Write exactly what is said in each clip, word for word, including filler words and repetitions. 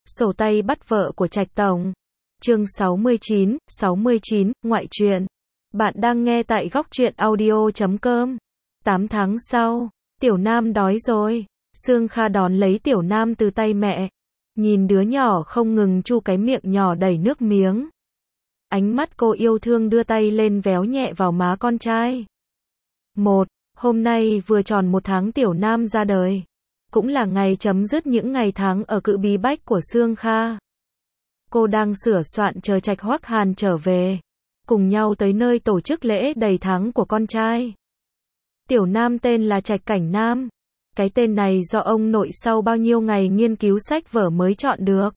Sổ tay bắt vợ của Trạch Tổng. Chương sáu mươi chín, sáu mươi chín, ngoại truyện. Bạn đang nghe tại góc truyện audio chấm com. tám tháng sau, Tiểu Nam đói rồi. Sương Kha đón lấy Tiểu Nam từ tay mẹ. Nhìn đứa nhỏ không ngừng chu cái miệng nhỏ đầy nước miếng. Ánh mắt cô yêu thương đưa tay lên véo nhẹ vào má con trai. Một, hôm nay vừa tròn một tháng Tiểu Nam ra đời. Cũng là ngày chấm dứt những ngày tháng ở cự bí bách của Sương Kha. Cô đang sửa soạn chờ Trạch Hoắc Hàn trở về. Cùng nhau tới nơi tổ chức lễ đầy tháng của con trai. Tiểu Nam tên là Trạch Cảnh Nam. Cái tên này do ông nội sau bao nhiêu ngày nghiên cứu sách vở mới chọn được.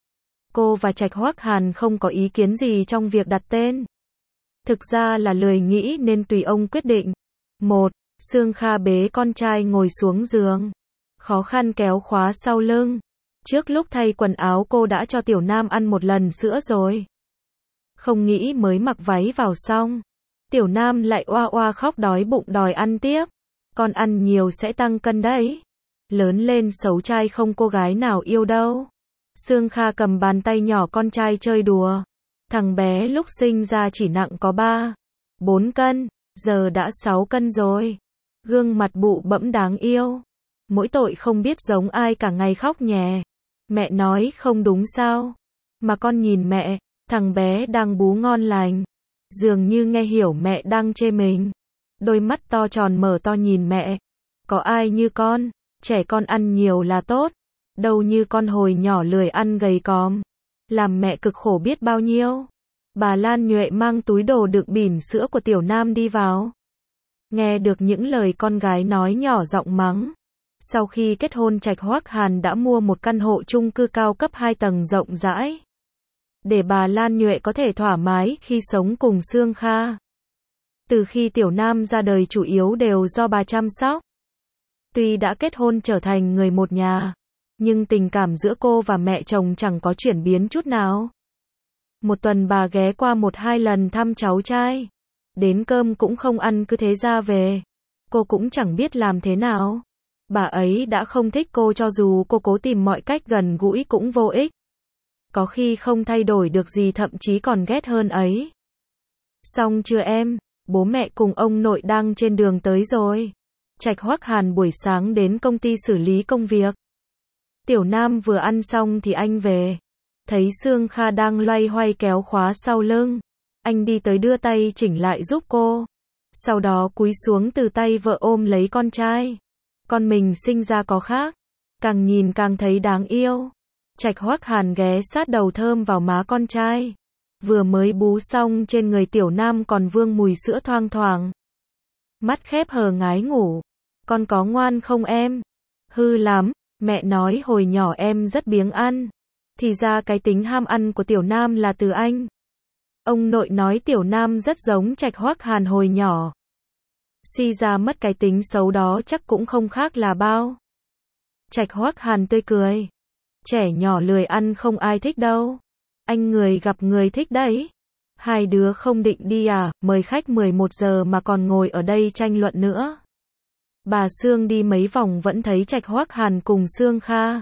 Cô và Trạch Hoắc Hàn không có ý kiến gì trong việc đặt tên. Thực ra là lười nghĩ nên tùy ông quyết định. Một, Sương Kha bế con trai ngồi xuống giường. Khó khăn kéo khóa sau lưng. Trước lúc thay quần áo cô đã cho Tiểu Nam ăn một lần sữa rồi. Không nghĩ mới mặc váy vào xong. Tiểu Nam lại oa oa khóc đói bụng đòi ăn tiếp. Con ăn nhiều sẽ tăng cân đấy. Lớn lên xấu trai không cô gái nào yêu đâu. Sương Kha cầm bàn tay nhỏ con trai chơi đùa. Thằng bé lúc sinh ra chỉ nặng có ba, bốn cân, giờ đã sáu cân rồi. Gương mặt bụ bẫm đáng yêu. Mỗi tội không biết giống ai cả ngày khóc nhè. Mẹ nói không đúng sao? Mà con nhìn mẹ, thằng bé đang bú ngon lành. Dường như nghe hiểu mẹ đang chê mình. Đôi mắt to tròn mở to nhìn mẹ. Có ai như con, trẻ con ăn nhiều là tốt. Đâu như con hồi nhỏ lười ăn gầy còm. Làm mẹ cực khổ biết bao nhiêu. Bà Lan Nhuệ mang túi đồ đựng bỉm sữa của Tiểu Nam đi vào. Nghe được những lời con gái nói nhỏ giọng mắng. Sau khi kết hôn Trạch Hoắc Hàn đã mua một căn hộ chung cư cao cấp hai tầng rộng rãi. Để bà Lan Nhuệ có thể thoải mái khi sống cùng Sương Kha. Từ khi Tiểu Nam ra đời chủ yếu đều do bà chăm sóc. Tuy đã kết hôn trở thành người một nhà, nhưng tình cảm giữa cô và mẹ chồng chẳng có chuyển biến chút nào. Một tuần bà ghé qua một hai lần thăm cháu trai. Đến cơm cũng không ăn cứ thế ra về. Cô cũng chẳng biết làm thế nào. Bà ấy đã không thích cô cho dù cô cố tìm mọi cách gần gũi cũng vô ích. Có khi không thay đổi được gì thậm chí còn ghét hơn ấy. Xong chưa em? Bố mẹ cùng ông nội đang trên đường tới rồi. Trạch Hoắc Hàn buổi sáng đến công ty xử lý công việc. Tiểu Nam vừa ăn xong thì anh về. Thấy Sương Kha đang loay hoay kéo khóa sau lưng. Anh đi tới đưa tay chỉnh lại giúp cô. Sau đó cúi xuống từ tay vợ ôm lấy con trai. Con mình sinh ra có khác. Càng nhìn càng thấy đáng yêu. Trạch Hoắc Hàn ghé sát đầu thơm vào má con trai. Vừa mới bú xong trên người Tiểu Nam còn vương mùi sữa thoang thoảng. Mắt khép hờ ngái ngủ. Con có ngoan không em? Hư lắm, mẹ nói hồi nhỏ em rất biếng ăn. Thì ra cái tính ham ăn của Tiểu Nam là từ anh. Ông nội nói Tiểu Nam rất giống Trạch Hoắc Hàn hồi nhỏ. Suy ra mất cái tính xấu đó chắc cũng không khác là bao. Trạch Hoắc Hàn tươi cười. Trẻ nhỏ lười ăn không ai thích đâu. Anh người gặp người thích đấy. Hai đứa không định đi à, mời khách mười một giờ mà còn ngồi ở đây tranh luận nữa. Bà Sương đi mấy vòng vẫn thấy Trạch Hoắc Hàn cùng Sương Kha.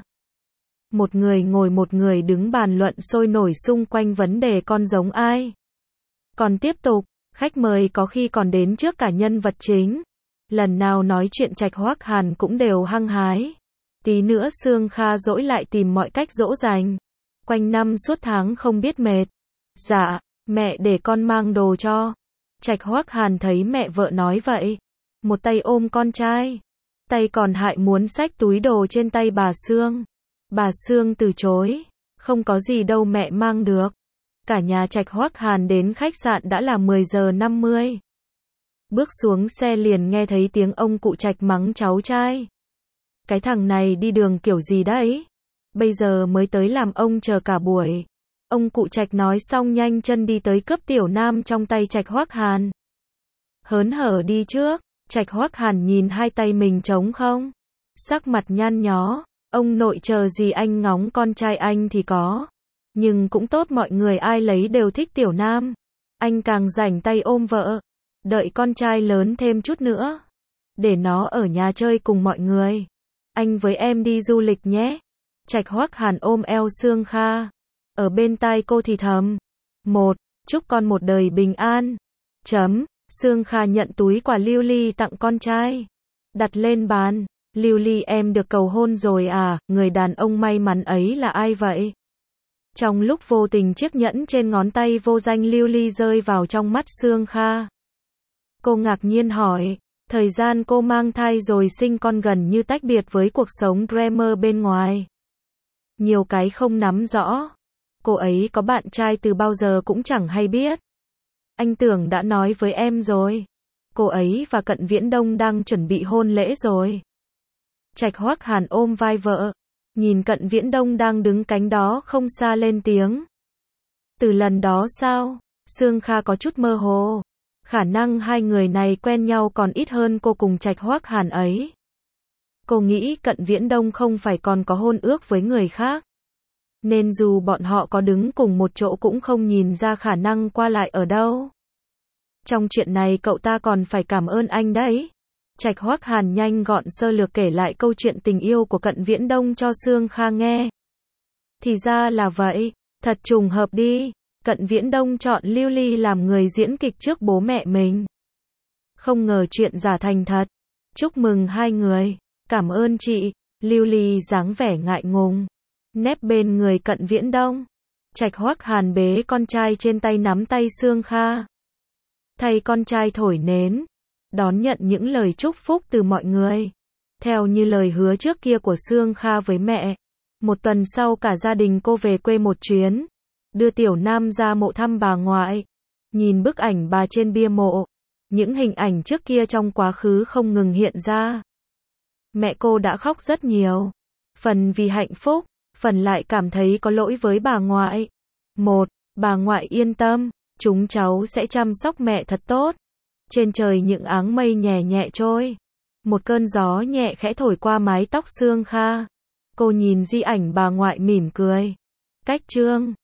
Một người ngồi một người đứng bàn luận sôi nổi xung quanh vấn đề con giống ai. Còn tiếp tục, khách mời có khi còn đến trước cả nhân vật chính. Lần nào nói chuyện Trạch Hoắc Hàn cũng đều hăng hái. Tí nữa Sương Kha dỗi lại tìm mọi cách dỗ dành. Quanh năm suốt tháng không biết mệt. Dạ, mẹ để con mang đồ cho. Trạch Hoắc Hàn thấy mẹ vợ nói vậy. Một tay ôm con trai. Tay còn hại muốn xách túi đồ trên tay bà Sương. Bà Sương từ chối. Không có gì đâu mẹ mang được. Cả nhà Trạch Hoắc Hàn đến khách sạn đã là mười giờ năm mươi. Bước xuống xe liền nghe thấy tiếng ông cụ Trạch mắng cháu trai. Cái thằng này đi đường kiểu gì đấy? Bây giờ mới tới làm ông chờ cả buổi. Ông cụ Trạch nói xong nhanh chân đi tới cướp Tiểu Nam trong tay Trạch Hoắc Hàn. Hớn hở đi trước. Trạch Hoắc Hàn nhìn hai tay mình trống không. Sắc mặt nhăn nhó. Ông nội chờ gì anh ngóng con trai anh thì có. Nhưng cũng tốt mọi người ai lấy đều thích Tiểu Nam. Anh càng rảnh tay ôm vợ. Đợi con trai lớn thêm chút nữa. Để nó ở nhà chơi cùng mọi người. Anh với em đi du lịch nhé. Trạch Hoắc Hàn ôm eo Sương Kha. Ở bên tai cô thì thầm. Một, chúc con một đời bình an. Chấm. Sương Kha nhận túi quà Lưu Ly tặng con trai. Đặt lên bàn. Lưu Ly em được cầu hôn rồi à, người đàn ông may mắn ấy là ai vậy? Trong lúc vô tình chiếc nhẫn trên ngón tay vô danh Lưu Ly rơi vào trong mắt Sương Kha. Cô ngạc nhiên hỏi, thời gian cô mang thai rồi sinh con gần như tách biệt với cuộc sống glamour bên ngoài. Nhiều cái không nắm rõ. Cô ấy có bạn trai từ bao giờ cũng chẳng hay biết. Anh tưởng đã nói với em rồi. Cô ấy và Cận Viễn Đông đang chuẩn bị hôn lễ rồi. Trạch Hoắc Hàn ôm vai vợ. Nhìn Cận Viễn Đông đang đứng cánh đó không xa lên tiếng. Từ lần đó sao? Sương Kha có chút mơ hồ. Khả năng hai người này quen nhau còn ít hơn cô cùng Trạch Hoắc Hàn ấy. Cô nghĩ Cận Viễn Đông không phải còn có hôn ước với người khác. Nên dù bọn họ có đứng cùng một chỗ cũng không nhìn ra khả năng qua lại ở đâu. Trong chuyện này cậu ta còn phải cảm ơn anh đấy. Trạch Hoắc Hàn nhanh gọn sơ lược kể lại câu chuyện tình yêu của Cận Viễn Đông cho Sương Kha nghe. Thì ra là vậy, thật trùng hợp đi. Cận Viễn Đông chọn Lưu Ly làm người diễn kịch trước bố mẹ mình. Không ngờ chuyện giả thành thật. Chúc mừng hai người. Cảm ơn chị. Lưu Ly dáng vẻ ngại ngùng. Nép bên người Cận Viễn Đông. Trạch Hoắc Hàn bế con trai trên tay nắm tay Sương Kha. Thay con trai thổi nến. Đón nhận những lời chúc phúc từ mọi người. Theo như lời hứa trước kia của Sương Kha với mẹ. Một tuần sau cả gia đình cô về quê một chuyến. Đưa Tiểu Nam ra mộ thăm bà ngoại. Nhìn bức ảnh bà trên bia mộ. Những hình ảnh trước kia trong quá khứ không ngừng hiện ra. Mẹ cô đã khóc rất nhiều. Phần vì hạnh phúc, phần lại cảm thấy có lỗi với bà ngoại. Một, bà ngoại yên tâm, chúng cháu sẽ chăm sóc mẹ thật tốt. Trên trời những áng mây nhẹ nhẹ trôi. Một cơn gió nhẹ khẽ thổi qua mái tóc Sương Kha. Cô nhìn di ảnh bà ngoại mỉm cười. Cách chương